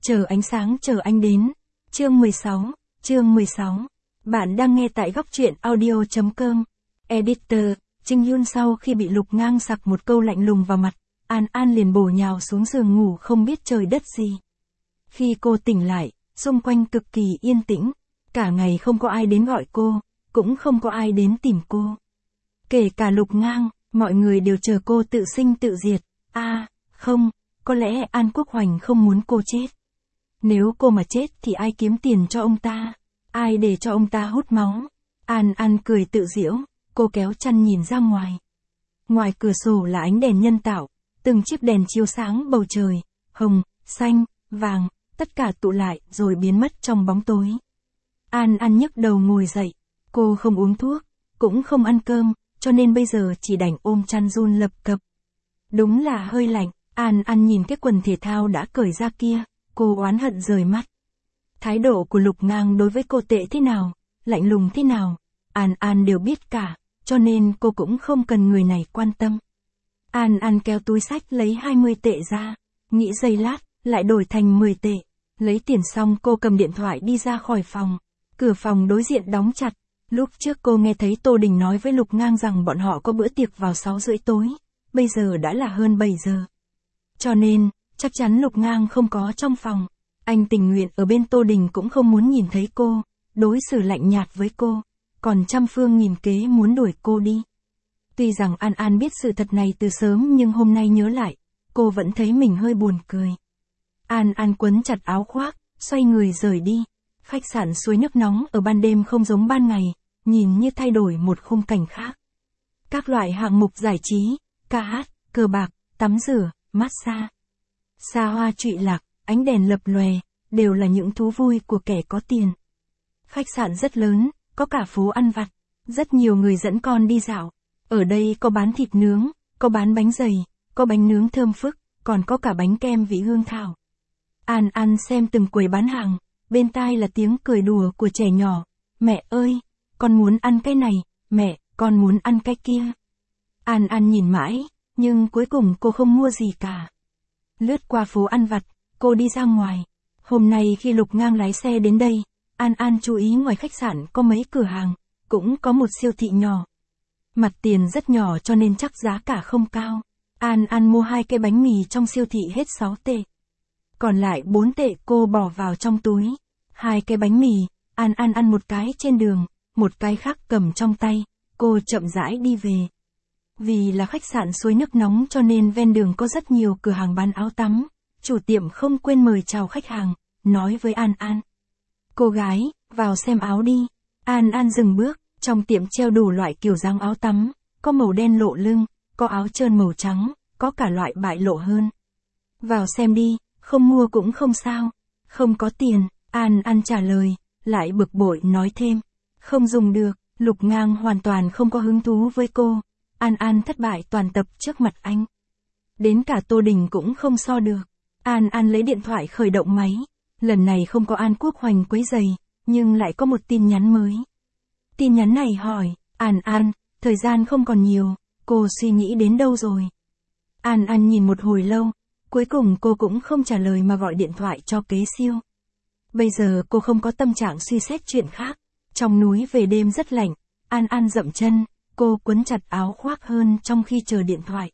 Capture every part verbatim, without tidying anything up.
Chờ ánh sáng chờ anh đến. Chương mười sáu, chương mười sáu. Bạn đang nghe tại góc truyện audio chấm com. Editor, Trinh Yun sau khi bị Lục Ngang sặc một câu lạnh lùng vào mặt, An An liền bổ nhào xuống giường ngủ không biết trời đất gì. Khi cô tỉnh lại, xung quanh cực kỳ yên tĩnh, cả ngày không có ai đến gọi cô, cũng không có ai đến tìm cô. Kể cả Lục Ngang, mọi người đều chờ cô tự sinh tự diệt. A, à, không, có lẽ An Quốc Hoành không muốn cô chết. Nếu cô mà chết thì ai kiếm tiền cho ông ta? Ai để cho ông ta hút máu? An An cười tự giễu, cô kéo chăn nhìn ra ngoài. Ngoài cửa sổ là ánh đèn nhân tạo, từng chiếc đèn chiếu sáng bầu trời, hồng, xanh, vàng, tất cả tụ lại rồi biến mất trong bóng tối. An An nhấc đầu ngồi dậy, cô không uống thuốc, cũng không ăn cơm, cho nên bây giờ chỉ đành ôm chăn run lập cập. Đúng là hơi lạnh, An An nhìn cái quần thể thao đã cởi ra kia, cô oán hận rời mắt. Thái độ của Lục Ngang đối với cô tệ thế nào, lạnh lùng thế nào, An An đều biết cả, cho nên cô cũng không cần người này quan tâm. An An kéo túi xách lấy hai mươi tệ ra, nghĩ giây lát, lại đổi thành mười tệ. Lấy tiền xong cô cầm điện thoại đi ra khỏi phòng. Cửa phòng đối diện đóng chặt. Lúc trước cô nghe thấy Tô Đình nói với Lục Ngang rằng bọn họ có bữa tiệc vào sáu rưỡi tối. Bây giờ đã là hơn bảy giờ. Cho nên, chắc chắn Lục Ngang không có trong phòng. Anh tình nguyện ở bên Tô Đình cũng không muốn nhìn thấy cô, đối xử lạnh nhạt với cô, còn trăm phương nghìn kế muốn đuổi cô đi. Tuy rằng An An biết sự thật này từ sớm nhưng hôm nay nhớ lại, cô vẫn thấy mình hơi buồn cười. An An quấn chặt áo khoác, xoay người rời đi. Khách sạn suối nước nóng ở ban đêm không giống ban ngày, nhìn như thay đổi một khung cảnh khác. Các loại hạng mục giải trí, ca hát, cờ bạc, tắm rửa, massage, xa hoa trụy lạc, ánh đèn lập lòe, đều là những thú vui của kẻ có tiền. Khách sạn rất lớn, có cả phố ăn vặt, rất nhiều người dẫn con đi dạo. Ở đây có bán thịt nướng, có bán bánh dày, có bánh nướng thơm phức, còn có cả bánh kem vị hương thảo. An An xem từng quầy bán hàng, bên tai là tiếng cười đùa của trẻ nhỏ. Mẹ ơi, con muốn ăn cái này, mẹ, con muốn ăn cái kia. An An nhìn mãi, nhưng cuối cùng cô không mua gì cả. Lướt qua phố ăn vặt, cô đi ra ngoài. Hôm nay khi Lục Ngang lái xe đến đây, An An chú ý ngoài khách sạn có mấy cửa hàng, cũng có một siêu thị nhỏ. Mặt tiền rất nhỏ cho nên chắc giá cả không cao. An An mua hai cái bánh mì trong siêu thị hết sáu tệ. Còn lại bốn tệ cô bỏ vào trong túi. Hai cái bánh mì, An An ăn một cái trên đường, một cái khác cầm trong tay, cô chậm rãi đi về. Vì là khách sạn suối nước nóng cho nên ven đường có rất nhiều cửa hàng bán áo tắm. Chủ tiệm không quên mời chào khách hàng, nói với An An. Cô gái, vào xem áo đi. An An dừng bước, trong tiệm treo đủ loại kiểu dáng áo tắm, có màu đen lộ lưng, có áo trơn màu trắng, có cả loại bại lộ hơn. Vào xem đi, không mua cũng không sao. Không có tiền, An An trả lời, lại bực bội nói thêm. Không dùng được, Lục Ngang hoàn toàn không có hứng thú với cô. An An thất bại toàn tập trước mặt anh. Đến cả Tô Đình cũng không so được. An An lấy điện thoại khởi động máy. Lần này không có An Quốc Hoành quấy rầy, nhưng lại có một tin nhắn mới. Tin nhắn này hỏi, An An, thời gian không còn nhiều, cô suy nghĩ đến đâu rồi? An An nhìn một hồi lâu, cuối cùng cô cũng không trả lời mà gọi điện thoại cho Kế Siêu. Bây giờ cô không có tâm trạng suy xét chuyện khác. Trong núi về đêm rất lạnh, An An dậm chân, cô quấn chặt áo khoác hơn trong khi chờ điện thoại.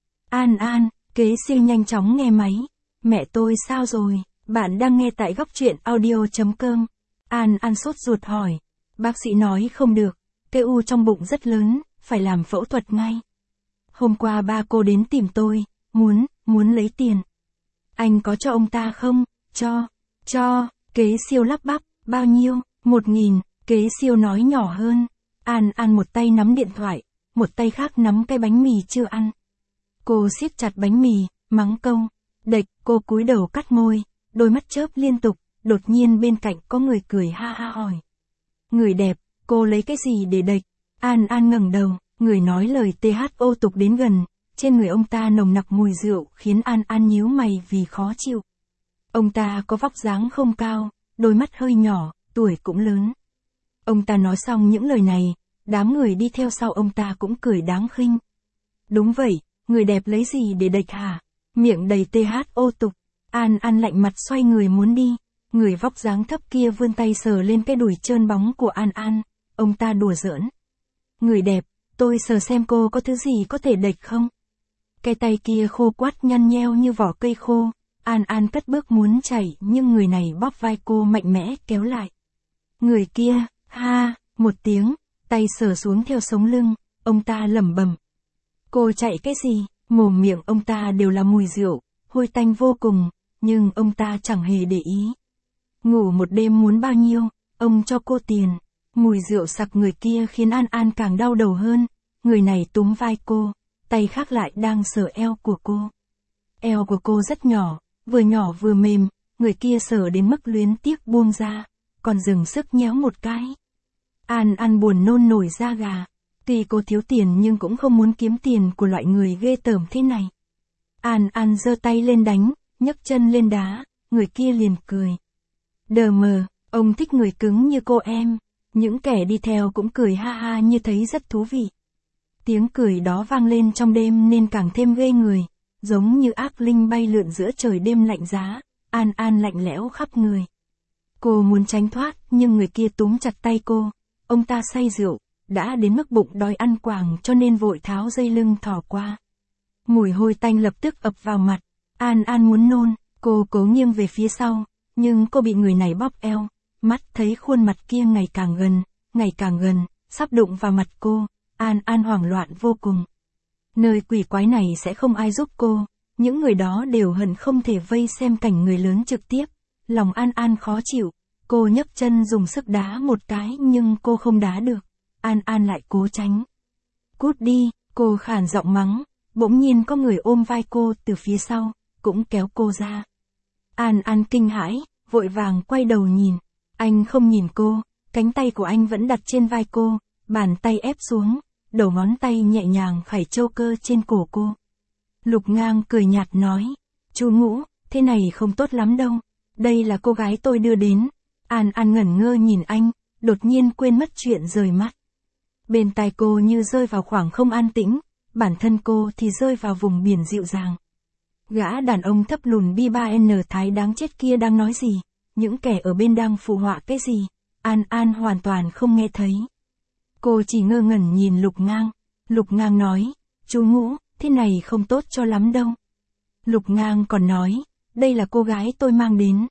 An An, Kế Siêu nhanh chóng nghe máy. Mẹ tôi sao rồi? Bạn đang nghe tại góc truyện audio chấm com. An An sốt ruột hỏi. Bác sĩ nói không được, cái u trong bụng rất lớn, phải làm phẫu thuật ngay. Hôm qua ba cô đến tìm tôi, muốn, muốn lấy tiền. Anh có cho ông ta không? Cho, cho, Kế Siêu lắp bắp, bao nhiêu? Một nghìn, Kế Siêu nói nhỏ hơn. An An một tay nắm điện thoại, một tay khác nắm cái bánh mì chưa ăn. Cô siết chặt bánh mì, mắng câu. Đệch, cô cúi đầu cắt môi, đôi mắt chớp liên tục, đột nhiên bên cạnh có người cười ha ha hỏi. Người đẹp, cô lấy cái gì để đệch? An An ngẩng đầu, người nói lời tê hát ô tục đến gần, trên người ông ta nồng nặc mùi rượu khiến An An nhíu mày vì khó chịu. Ông ta có vóc dáng không cao, đôi mắt hơi nhỏ, tuổi cũng lớn. Ông ta nói xong những lời này, đám người đi theo sau ông ta cũng cười đáng khinh. Đúng vậy, người đẹp lấy gì để đệch hả? Miệng đầy tê hát ô tục. An An lạnh mặt xoay người muốn đi. Người vóc dáng thấp kia vươn tay sờ lên cái đùi trơn bóng của An An. Ông ta đùa giỡn. Người đẹp, tôi sờ xem cô có thứ gì có thể đệch không? Cái tay kia khô quắt nhăn nheo như vỏ cây khô. An An cất bước muốn chạy nhưng người này bóp vai cô mạnh mẽ kéo lại. Người kia, ha, một tiếng, tay sờ xuống theo sống lưng, ông ta lẩm bẩm. Cô chạy cái gì? Mồm miệng ông ta đều là mùi rượu, hôi tanh vô cùng, nhưng ông ta chẳng hề để ý. Ngủ một đêm muốn bao nhiêu, ông cho cô tiền. Mùi rượu sặc người kia khiến An An càng đau đầu hơn. Người này túm vai cô, tay khác lại đang sờ eo của cô. Eo của cô rất nhỏ, vừa nhỏ vừa mềm, người kia sờ đến mức luyến tiếc buông ra, còn dừng sức nhéo một cái. An An buồn nôn nổi da gà. Tuy cô thiếu tiền nhưng cũng không muốn kiếm tiền của loại người ghê tởm thế này. An An giơ tay lên đánh, nhấc chân lên đá, người kia liền cười. Đờ mờ, ông thích người cứng như cô em. Những kẻ đi theo cũng cười ha ha như thấy rất thú vị. Tiếng cười đó vang lên trong đêm nên càng thêm ghê người, giống như ác linh bay lượn giữa trời đêm lạnh giá. An An lạnh lẽo khắp người. Cô muốn tránh thoát nhưng người kia túm chặt tay cô. Ông ta say rượu, đã đến mức bụng đói ăn quàng cho nên vội tháo dây lưng thò qua. Mùi hôi tanh lập tức ập vào mặt. An An muốn nôn, cô cố nghiêng về phía sau, nhưng cô bị người này bóp eo. Mắt thấy khuôn mặt kia ngày càng gần, ngày càng gần, sắp đụng vào mặt cô. An An hoảng loạn vô cùng. Nơi quỷ quái này sẽ không ai giúp cô. Những người đó đều hận không thể vây xem cảnh người lớn trực tiếp. Lòng An An khó chịu. Cô nhấc chân dùng sức đá một cái nhưng cô không đá được. An An lại cố tránh. Cút đi, cô khản giọng mắng. Bỗng nhiên có người ôm vai cô từ phía sau, cũng kéo cô ra. An An kinh hãi, vội vàng quay đầu nhìn. Anh không nhìn cô, cánh tay của anh vẫn đặt trên vai cô, bàn tay ép xuống, đầu ngón tay nhẹ nhàng khải châu cơ trên cổ cô. Lục Ngang cười nhạt nói, chú Ngũ, thế này không tốt lắm đâu, đây là cô gái tôi đưa đến. An An ngẩn ngơ nhìn anh, đột nhiên quên mất chuyện rời mắt. Bên tai cô như rơi vào khoảng không an tĩnh, bản thân cô thì rơi vào vùng biển dịu dàng. Gã đàn ông thấp lùn bi ba N thái đáng chết kia đang nói gì? Những kẻ ở bên đang phụ họa cái gì? An An hoàn toàn không nghe thấy. Cô chỉ ngơ ngẩn nhìn Lục Ngang. Lục Ngang nói, chú Ngũ, thế này không tốt cho lắm đâu. Lục Ngang còn nói, đây là cô gái tôi mang đến.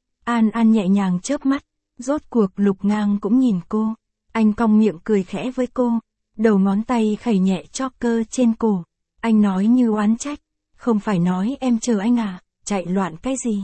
An An nhẹ nhàng chớp mắt, rốt cuộc Lục Ngang cũng nhìn cô. Anh cong miệng cười khẽ với cô, đầu ngón tay khẩy nhẹ chóp cơ trên cổ. Anh nói như oán trách, không phải nói em chờ anh à, chạy loạn cái gì?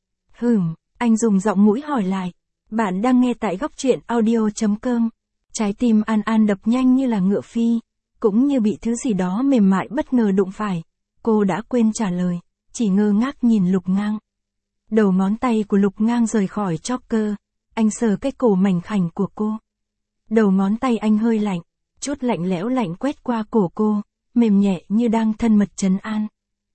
Hừm, anh dùng giọng mũi hỏi lại. Bạn đang nghe tại góc truyện audio chấm com. Trái tim An An đập nhanh như là ngựa phi, cũng như bị thứ gì đó mềm mại bất ngờ đụng phải. Cô đã quên trả lời, chỉ ngơ ngác nhìn Lục Ngang. Đầu ngón tay của Lục Ngang rời khỏi chóp cơ, anh sờ cái cổ mảnh khảnh của cô. Đầu ngón tay anh hơi lạnh, chút lạnh lẽo lạnh quét qua cổ cô, mềm nhẹ như đang thân mật trấn an.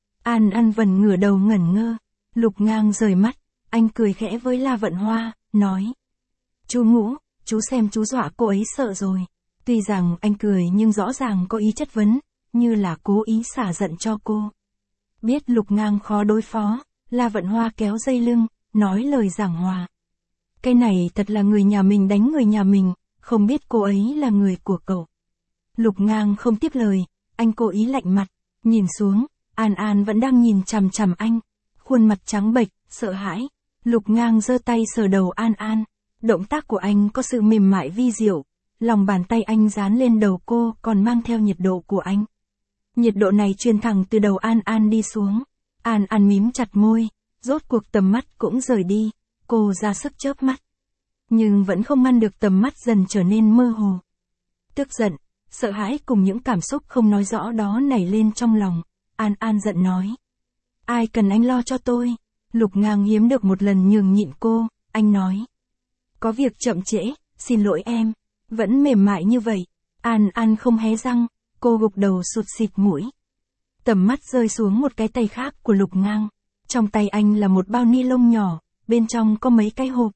An An vần ngửa đầu ngẩn ngơ, Lục Ngang rời mắt, anh cười khẽ với La Vận Hoa, nói. Chú Ngũ, chú xem chú dọa cô ấy sợ rồi. Tuy rằng anh cười nhưng rõ ràng có ý chất vấn, như là cố ý xả giận cho cô. Biết Lục Ngang khó đối phó, La Vận Hoa kéo dây lưng, nói lời giảng hòa. Cái này thật là người nhà mình đánh người nhà mình, không biết cô ấy là người của cậu. Lục Ngang không tiếp lời, anh cố ý lạnh mặt, nhìn xuống, An An vẫn đang nhìn chằm chằm anh, khuôn mặt trắng bệch, sợ hãi. Lục Ngang giơ tay sờ đầu An An, động tác của anh có sự mềm mại vi diệu, lòng bàn tay anh dán lên đầu cô còn mang theo nhiệt độ của anh. Nhiệt độ này truyền thẳng từ đầu An An đi xuống, An An mím chặt môi, rốt cuộc tầm mắt cũng rời đi, cô ra sức chớp mắt. Nhưng vẫn không ngăn được tầm mắt dần trở nên mơ hồ. Tức giận, sợ hãi cùng những cảm xúc không nói rõ đó nảy lên trong lòng, An An giận nói. Ai cần anh lo cho tôi? Lục Ngang hiếm được một lần nhường nhịn cô, anh nói. Có việc chậm trễ, xin lỗi em. Vẫn mềm mại như vậy. An An không hé răng, cô gục đầu sụt xịt mũi. Tầm mắt rơi xuống một cái tay khác của Lục Ngang. Trong tay anh là một bao ni lông nhỏ, bên trong có mấy cái hộp.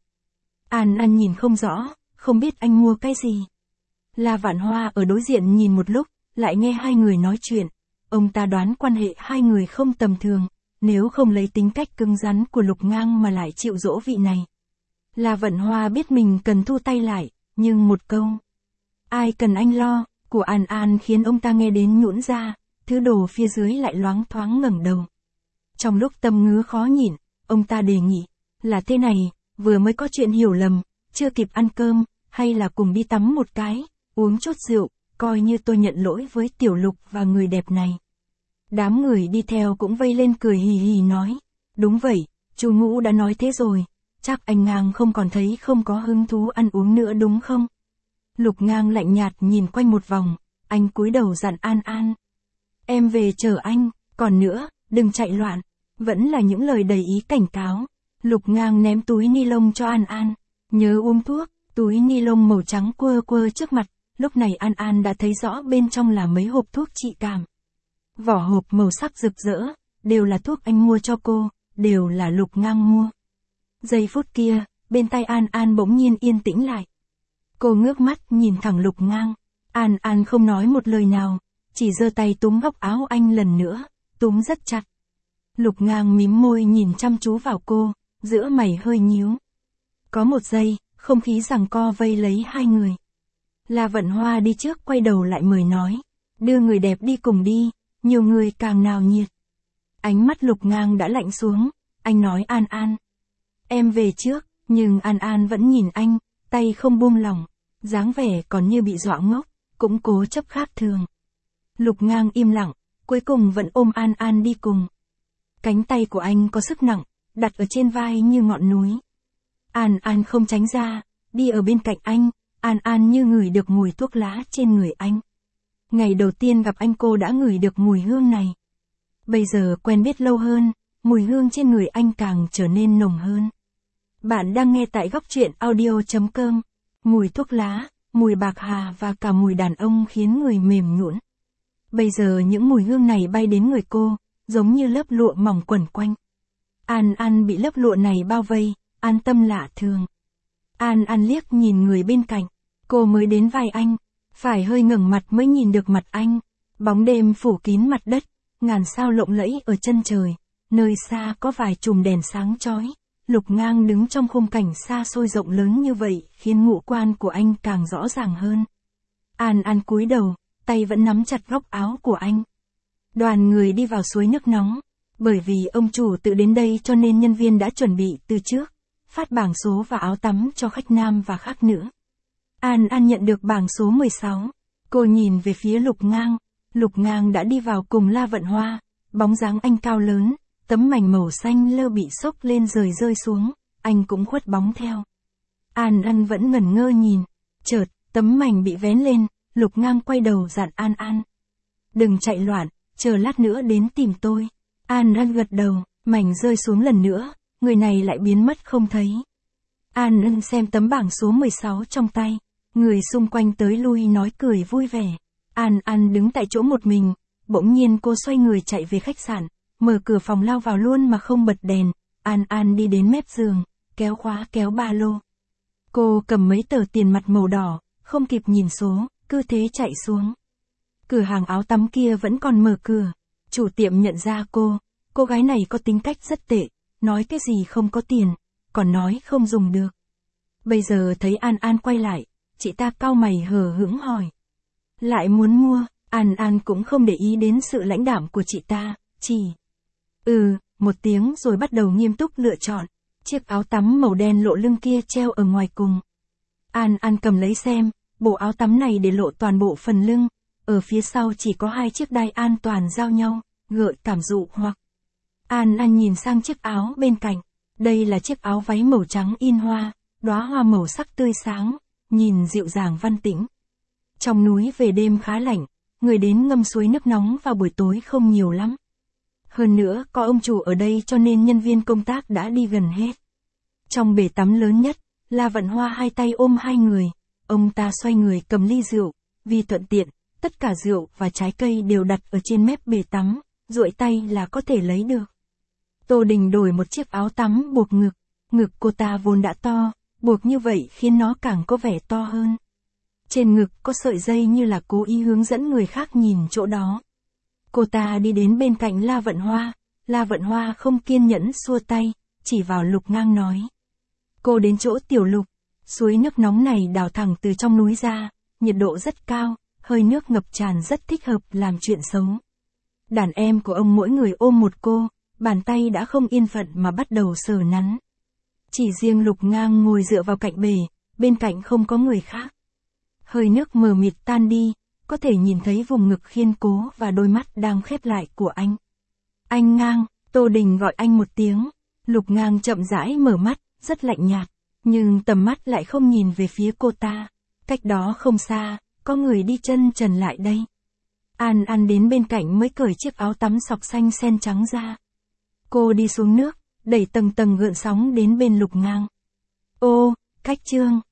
An An nhìn không rõ, không biết anh mua cái gì. La Vạn Hoa ở đối diện nhìn một lúc, lại nghe hai người nói chuyện. Ông ta đoán quan hệ hai người không tầm thường, nếu không lấy tính cách cứng rắn của Lục Ngang mà lại chịu dỗ vị này. La Vận Hoa biết mình cần thu tay lại, nhưng một câu "ai cần anh lo" của An An khiến ông ta nghe đến nhũn ra, thứ đồ phía dưới lại loáng thoáng ngẩng đầu. Trong lúc tâm ngứa khó nhịn, ông ta đề nghị, là thế này, vừa mới có chuyện hiểu lầm, chưa kịp ăn cơm, hay là cùng đi tắm một cái, uống chút rượu, coi như tôi nhận lỗi với Tiểu Lục và người đẹp này. Đám người đi theo cũng vây lên cười hì hì nói, đúng vậy, chú Ngũ đã nói thế rồi, chắc anh Ngang không còn thấy không có hứng thú ăn uống nữa đúng không? Lục Ngang lạnh nhạt nhìn quanh một vòng, anh cúi đầu dặn An An. Em về chờ anh, còn nữa, đừng chạy loạn, vẫn là những lời đầy ý cảnh cáo. Lục Ngang ném túi ni lông cho An An, nhớ uống thuốc, túi ni lông màu trắng quơ quơ trước mặt, lúc này An An đã thấy rõ bên trong là mấy hộp thuốc trị cảm. Vỏ hộp màu sắc rực rỡ, đều là thuốc anh mua cho cô, đều là Lục Ngang mua. Giây phút kia, bên tai An An bỗng nhiên yên tĩnh lại. Cô ngước mắt nhìn thẳng Lục Ngang, An An không nói một lời nào, chỉ giơ tay túm góc áo anh lần nữa, túm rất chặt. Lục Ngang mím môi nhìn chăm chú vào cô, giữa mày hơi nhíu. Có một giây, không khí giằng co vây lấy hai người. La Vận Hoa đi trước quay đầu lại mời nói, đưa người đẹp đi cùng đi, nhiều người càng nào nhiệt. Ánh mắt Lục Ngang đã lạnh xuống, anh nói An An. Em về trước, nhưng An An vẫn nhìn anh, tay không buông lỏng, dáng vẻ còn như bị dọa ngốc, cũng cố chấp khác thường. Lục Ngang im lặng, cuối cùng vẫn ôm An An đi cùng. Cánh tay của anh có sức nặng, đặt ở trên vai như ngọn núi. An An không tránh ra, đi ở bên cạnh anh, An An như ngửi được mùi thuốc lá trên người anh. Ngày đầu tiên gặp anh cô đã ngửi được mùi hương này. Bây giờ quen biết lâu hơn, mùi hương trên người anh càng trở nên nồng hơn. Bạn đang nghe tại góc truyện audio chấm com. Mùi thuốc lá, mùi bạc hà và cả mùi đàn ông khiến người mềm nhũn. Bây giờ những mùi hương này bay đến người cô, giống như lớp lụa mỏng quẩn quanh. An An bị lớp lụa này bao vây, an tâm lạ thường. An An liếc nhìn người bên cạnh, cô mới đến vai anh, phải hơi ngẩng mặt mới nhìn được mặt anh. Bóng đêm phủ kín mặt đất, ngàn sao lộng lẫy ở chân trời, nơi xa có vài chùm đèn sáng chói. Lục Ngang đứng trong khung cảnh xa xôi rộng lớn như vậy, khiến ngũ quan của anh càng rõ ràng hơn. An An cúi đầu, tay vẫn nắm chặt góc áo của anh. Đoàn người đi vào suối nước nóng, bởi vì ông chủ tự đến đây cho nên nhân viên đã chuẩn bị từ trước, phát bảng số và áo tắm cho khách nam và khách nữ. An An nhận được bảng số mười sáu, cô nhìn về phía Lục Ngang, Lục Ngang đã đi vào cùng La Vận Hoa, bóng dáng anh cao lớn, tấm mảnh màu xanh lơ bị xốc lên rời rơi xuống, anh cũng khuất bóng theo. An An vẫn ngẩn ngơ nhìn, chợt, tấm mảnh bị vén lên, Lục Ngang quay đầu dặn An An. Đừng chạy loạn, chờ lát nữa đến tìm tôi. An An gật đầu, mảnh rơi xuống lần nữa, người này lại biến mất không thấy. An An xem tấm bảng số mười sáu trong tay, người xung quanh tới lui nói cười vui vẻ. An An đứng tại chỗ một mình, bỗng nhiên cô xoay người chạy về khách sạn, mở cửa phòng lao vào luôn mà không bật đèn. An An đi đến mép giường, kéo khóa kéo ba lô. Cô cầm mấy tờ tiền mặt màu đỏ, không kịp nhìn số, cứ thế chạy xuống. Cửa hàng áo tắm kia vẫn còn mở cửa. Chủ tiệm nhận ra cô, cô gái này có tính cách rất tệ, nói cái gì không có tiền, còn nói không dùng được. Bây giờ thấy An An quay lại, chị ta cau mày hờ hững hỏi. Lại muốn mua, An An cũng không để ý đến sự lãnh đạm của chị ta, chỉ ừ, một tiếng rồi bắt đầu nghiêm túc lựa chọn. Chiếc áo tắm màu đen lộ lưng kia treo ở ngoài cùng. An An cầm lấy xem, bộ áo tắm này để lộ toàn bộ phần lưng, ở phía sau chỉ có hai chiếc đai an toàn giao nhau, gợi cảm dụ hoặc. An An nhìn sang chiếc áo bên cạnh, đây là chiếc áo váy màu trắng in hoa, đóa hoa màu sắc tươi sáng, nhìn dịu dàng văn tĩnh. Trong núi về đêm khá lạnh, người đến ngâm suối nước nóng vào buổi tối không nhiều lắm. Hơn nữa có ông chủ ở đây cho nên nhân viên công tác đã đi gần hết. Trong bể tắm lớn nhất, La Vận Hoa hai tay ôm hai người, ông ta xoay người cầm ly rượu, vì thuận tiện, tất cả rượu và trái cây đều đặt ở trên mép bể tắm, duỗi tay là có thể lấy được. Tô Đình đổi một chiếc áo tắm buộc ngực, ngực cô ta vốn đã to, buộc như vậy khiến nó càng có vẻ to hơn. Trên ngực có sợi dây như là cố ý hướng dẫn người khác nhìn chỗ đó. Cô ta đi đến bên cạnh La Vận Hoa, La Vận Hoa không kiên nhẫn xua tay, chỉ vào Lục Ngang nói. Cô đến chỗ Tiểu Lục, suối nước nóng này đào thẳng từ trong núi ra, nhiệt độ rất cao, hơi nước ngập tràn rất thích hợp làm chuyện xấu. Đàn em của ông mỗi người ôm một cô, bàn tay đã không yên phận mà bắt đầu sờ nắn. Chỉ riêng Lục Ngang ngồi dựa vào cạnh bể, bên cạnh không có người khác. Hơi nước mờ mịt tan đi, có thể nhìn thấy vùng ngực khiên cố và đôi mắt đang khép lại của anh. Anh Ngang, Tô Đình gọi anh một tiếng. Lục Ngang chậm rãi mở mắt, rất lạnh nhạt, nhưng tầm mắt lại không nhìn về phía cô ta. Cách đó không xa, có người đi chân trần lại đây. An An đến bên cạnh mới cởi chiếc áo tắm sọc xanh sen trắng ra. Cô đi xuống nước, đẩy tầng tầng gợn sóng đến bên Lục Ngang. Ô, Cách Trương,